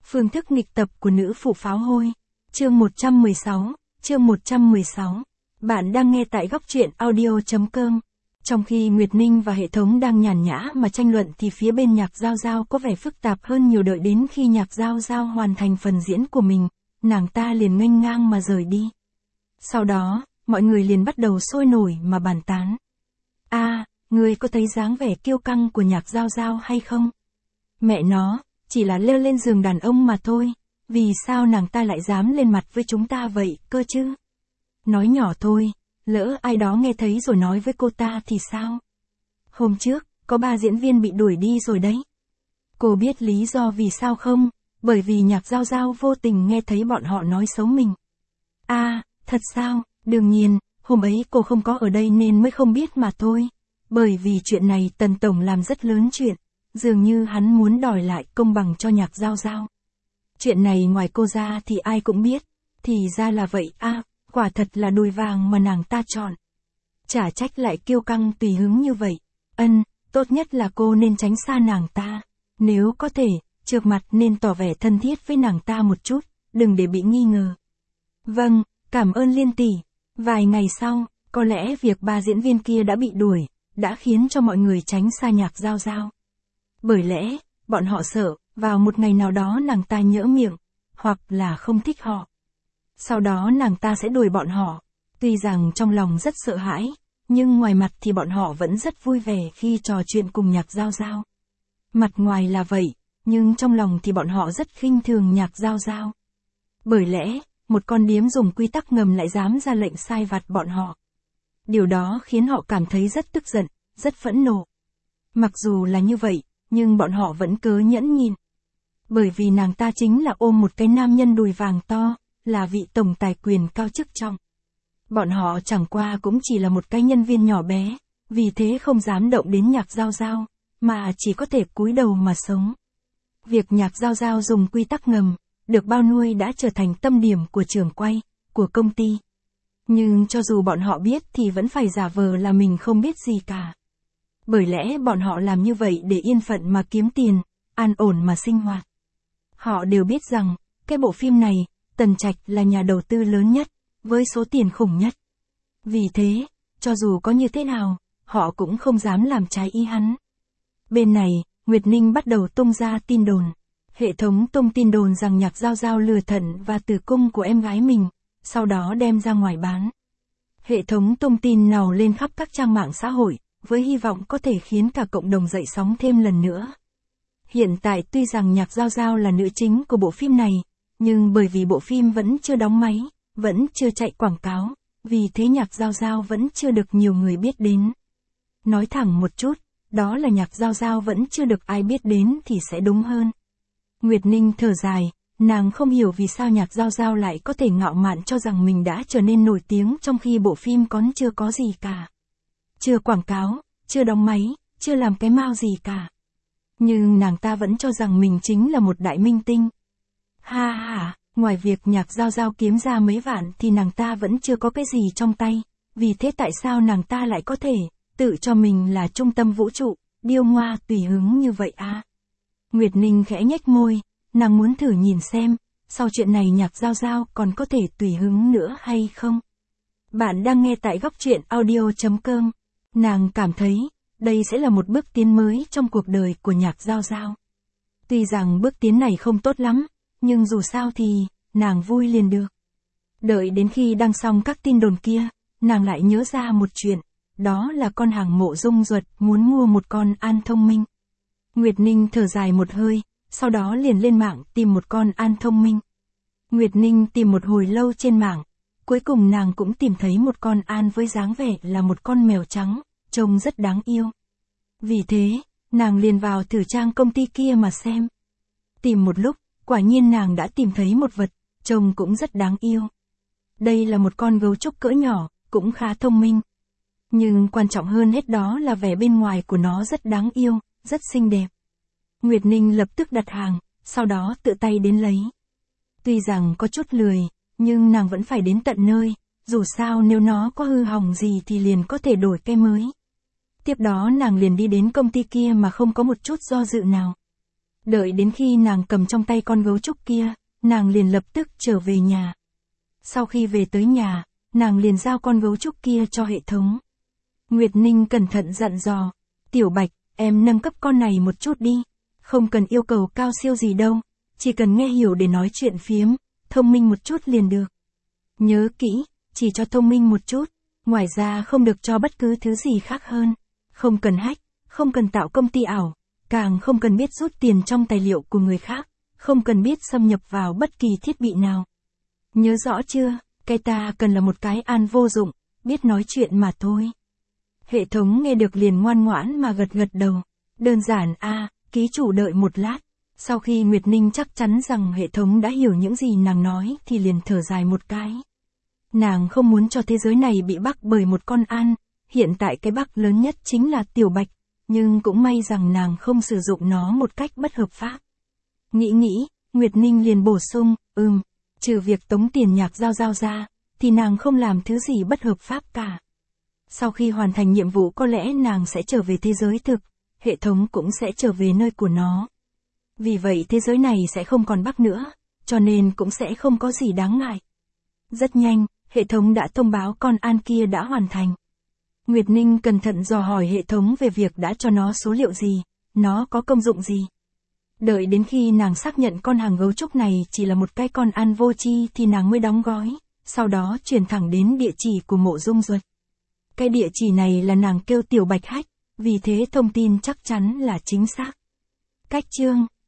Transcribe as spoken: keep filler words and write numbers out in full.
Phương thức nghịch tập của nữ phụ pháo hôi. Chương một trăm mười sáu, chương một trăm mười sáu. Bạn đang nghe tại góc truyện audio.com. Trong khi Nguyệt Ninh và hệ thống đang nhàn nhã mà tranh luận thì phía bên Nhạc Giao Giao có vẻ phức tạp hơn nhiều. Đợi đến khi Nhạc Giao Giao hoàn thành phần diễn của mình, nàng ta liền nghênh ngang mà rời đi. Sau đó, mọi người liền bắt đầu sôi nổi mà bàn tán. A, à, ngươi có thấy dáng vẻ kiêu căng của Nhạc Giao Giao hay không? Mẹ nó, chỉ là leo lên giường đàn ông mà thôi, vì sao nàng ta lại dám lên mặt với chúng ta vậy, cơ chứ? Nói nhỏ thôi, lỡ ai đó nghe thấy rồi nói với cô ta thì sao? Hôm trước, có ba diễn viên bị đuổi đi rồi đấy. Cô biết lý do vì sao không? Bởi vì Nhạc Giao Giao vô tình nghe thấy bọn họ nói xấu mình. A, à, thật sao? Đương nhiên, hôm ấy cô không có ở đây nên mới không biết mà thôi. Bởi vì chuyện này Tần Tổng làm rất lớn chuyện, dường như hắn muốn đòi lại công bằng cho Nhạc Giao Giao. Chuyện này ngoài cô ra thì ai cũng biết, thì ra là vậy a, à, quả thật là đùi vàng mà nàng ta chọn. Chả trách lại kiêu căng tùy hứng như vậy. Ân, tốt nhất là cô nên tránh xa nàng ta. Nếu có thể, trước mặt nên tỏ vẻ thân thiết với nàng ta một chút, đừng để bị nghi ngờ. Vâng, cảm ơn Liên tỷ. Vài ngày sau, có lẽ việc ba diễn viên kia đã bị đuổi, đã khiến cho mọi người tránh xa Nhạc Giao Giao. Bởi lẽ, bọn họ sợ, vào một ngày nào đó nàng ta nhỡ miệng, hoặc là không thích họ. Sau đó nàng ta sẽ đuổi bọn họ. Tuy rằng trong lòng rất sợ hãi, nhưng ngoài mặt thì bọn họ vẫn rất vui vẻ khi trò chuyện cùng Nhạc Giao Giao. Mặt ngoài là vậy, nhưng trong lòng thì bọn họ rất khinh thường Nhạc Giao Giao. Bởi lẽ, một con điếm dùng quy tắc ngầm lại dám ra lệnh sai vặt bọn họ. Điều đó khiến họ cảm thấy rất tức giận, rất phẫn nộ. Mặc dù là như vậy, nhưng bọn họ vẫn cứ nhẫn nhịn. Bởi vì nàng ta chính là ôm một cái nam nhân đùi vàng to, là vị tổng tài quyền cao chức trọng. Bọn họ chẳng qua cũng chỉ là một cái nhân viên nhỏ bé, vì thế không dám động đến Nhạc Giao Giao, mà chỉ có thể cúi đầu mà sống. Việc Nhạc Giao Giao dùng quy tắc ngầm, được bao nuôi đã trở thành tâm điểm của trường quay, của công ty. Nhưng cho dù bọn họ biết thì vẫn phải giả vờ là mình không biết gì cả. Bởi lẽ bọn họ làm như vậy để yên phận mà kiếm tiền, an ổn mà sinh hoạt. Họ đều biết rằng, cái bộ phim này, Tần Trạch là nhà đầu tư lớn nhất, với số tiền khủng nhất. Vì thế, cho dù có như thế nào, họ cũng không dám làm trái ý hắn. Bên này, Nguyệt Ninh bắt đầu tung ra tin đồn. Hệ thống tung tin đồn rằng Nhạc Giao Giao lừa thận và tử cung của em gái mình, sau đó đem ra ngoài bán. Hệ thống tung tin nào lên khắp các trang mạng xã hội, với hy vọng có thể khiến cả cộng đồng dậy sóng thêm lần nữa. Hiện tại tuy rằng Nhạc Giao Giao là nữ chính của bộ phim này, nhưng bởi vì bộ phim vẫn chưa đóng máy, vẫn chưa chạy quảng cáo, vì thế Nhạc Giao Giao vẫn chưa được nhiều người biết đến. Nói thẳng một chút, đó là Nhạc Giao Giao vẫn chưa được ai biết đến thì sẽ đúng hơn. Nguyệt Ninh thở dài, nàng không hiểu vì sao Nhạc Giao Giao lại có thể ngạo mạn cho rằng mình đã trở nên nổi tiếng trong khi bộ phim còn chưa có gì cả. Chưa quảng cáo, chưa đóng máy, chưa làm cái mao gì cả. Nhưng nàng ta vẫn cho rằng mình chính là một đại minh tinh. Ha ha, ngoài việc Nhạc Giao Giao kiếm ra mấy vạn thì nàng ta vẫn chưa có cái gì trong tay. Vì thế tại sao nàng ta lại có thể tự cho mình là trung tâm vũ trụ, điêu ngoa tùy hứng như vậy à? Nguyệt Ninh khẽ nhếch môi, nàng muốn thử nhìn xem, sau chuyện này Nhạc Giao Giao còn có thể tùy hứng nữa hay không? Bạn đang nghe tại góc truyện audio.com. Nàng cảm thấy, đây sẽ là một bước tiến mới trong cuộc đời của Nhạc Giao Giao. Tuy rằng bước tiến này không tốt lắm, nhưng dù sao thì, nàng vui liền được. Đợi đến khi đăng xong các tin đồn kia, nàng lại nhớ ra một chuyện, đó là con hàng Mộ Dung Duật muốn mua một con An thông minh. Nguyệt Ninh thở dài một hơi, sau đó liền lên mạng tìm một con An thông minh. Nguyệt Ninh tìm một hồi lâu trên mạng, cuối cùng nàng cũng tìm thấy một con An với dáng vẻ là một con mèo trắng, trông rất đáng yêu. Vì thế, nàng liền vào thử trang công ty kia mà xem. Tìm một lúc, quả nhiên nàng đã tìm thấy một vật, trông cũng rất đáng yêu. Đây là một con gấu trúc cỡ nhỏ, cũng khá thông minh. Nhưng quan trọng hơn hết đó là vẻ bên ngoài của nó rất đáng yêu, rất xinh đẹp. Nguyệt Ninh lập tức đặt hàng, sau đó tự tay đến lấy. Tuy rằng có chút lười, nhưng nàng vẫn phải đến tận nơi, dù sao nếu nó có hư hỏng gì thì liền có thể đổi cái mới. Tiếp đó nàng liền đi đến công ty kia mà không có một chút do dự nào. Đợi đến khi nàng cầm trong tay con gấu trúc kia, nàng liền lập tức trở về nhà. Sau khi về tới nhà, nàng liền giao con gấu trúc kia cho hệ thống. Nguyệt Ninh cẩn thận dặn dò, Tiểu Bạch, em nâng cấp con này một chút đi, không cần yêu cầu cao siêu gì đâu, chỉ cần nghe hiểu để nói chuyện phiếm, thông minh một chút liền được. Nhớ kỹ, chỉ cho thông minh một chút, ngoài ra không được cho bất cứ thứ gì khác hơn, không cần hack, không cần tạo công ty ảo, càng không cần biết rút tiền trong tài liệu của người khác, không cần biết xâm nhập vào bất kỳ thiết bị nào. Nhớ rõ chưa, cái ta cần là một cái an vô dụng, biết nói chuyện mà thôi. Hệ thống nghe được liền ngoan ngoãn mà gật gật đầu. Đơn giản a, à, ký chủ đợi một lát. Sau khi Nguyệt Ninh chắc chắn rằng hệ thống đã hiểu những gì nàng nói thì liền thở dài một cái. Nàng không muốn cho thế giới này bị bắt bởi một con an, hiện tại cái bắt lớn nhất chính là Tiểu Bạch, nhưng cũng may rằng nàng không sử dụng nó một cách bất hợp pháp. Nghĩ nghĩ, Nguyệt Ninh liền bổ sung, ừm, trừ việc tống tiền Nhạc Giao Giao ra, thì nàng không làm thứ gì bất hợp pháp cả. Sau khi hoàn thành nhiệm vụ có lẽ nàng sẽ trở về thế giới thực, hệ thống cũng sẽ trở về nơi của nó. Vì vậy thế giới này sẽ không còn bắt nữa, cho nên cũng sẽ không có gì đáng ngại. Rất nhanh, hệ thống đã thông báo con an kia đã hoàn thành. Nguyệt Ninh cẩn thận dò hỏi hệ thống về việc đã cho nó số liệu gì, nó có công dụng gì. Đợi đến khi nàng xác nhận con hàng gấu trúc này chỉ là một cái con an vô tri thì nàng mới đóng gói, sau đó chuyển thẳng đến địa chỉ của Mộ Dung Duật. Cái địa chỉ này là nàng kêu Tiểu Bạch hack, vì thế thông tin chắc chắn là chính xác. Cách chương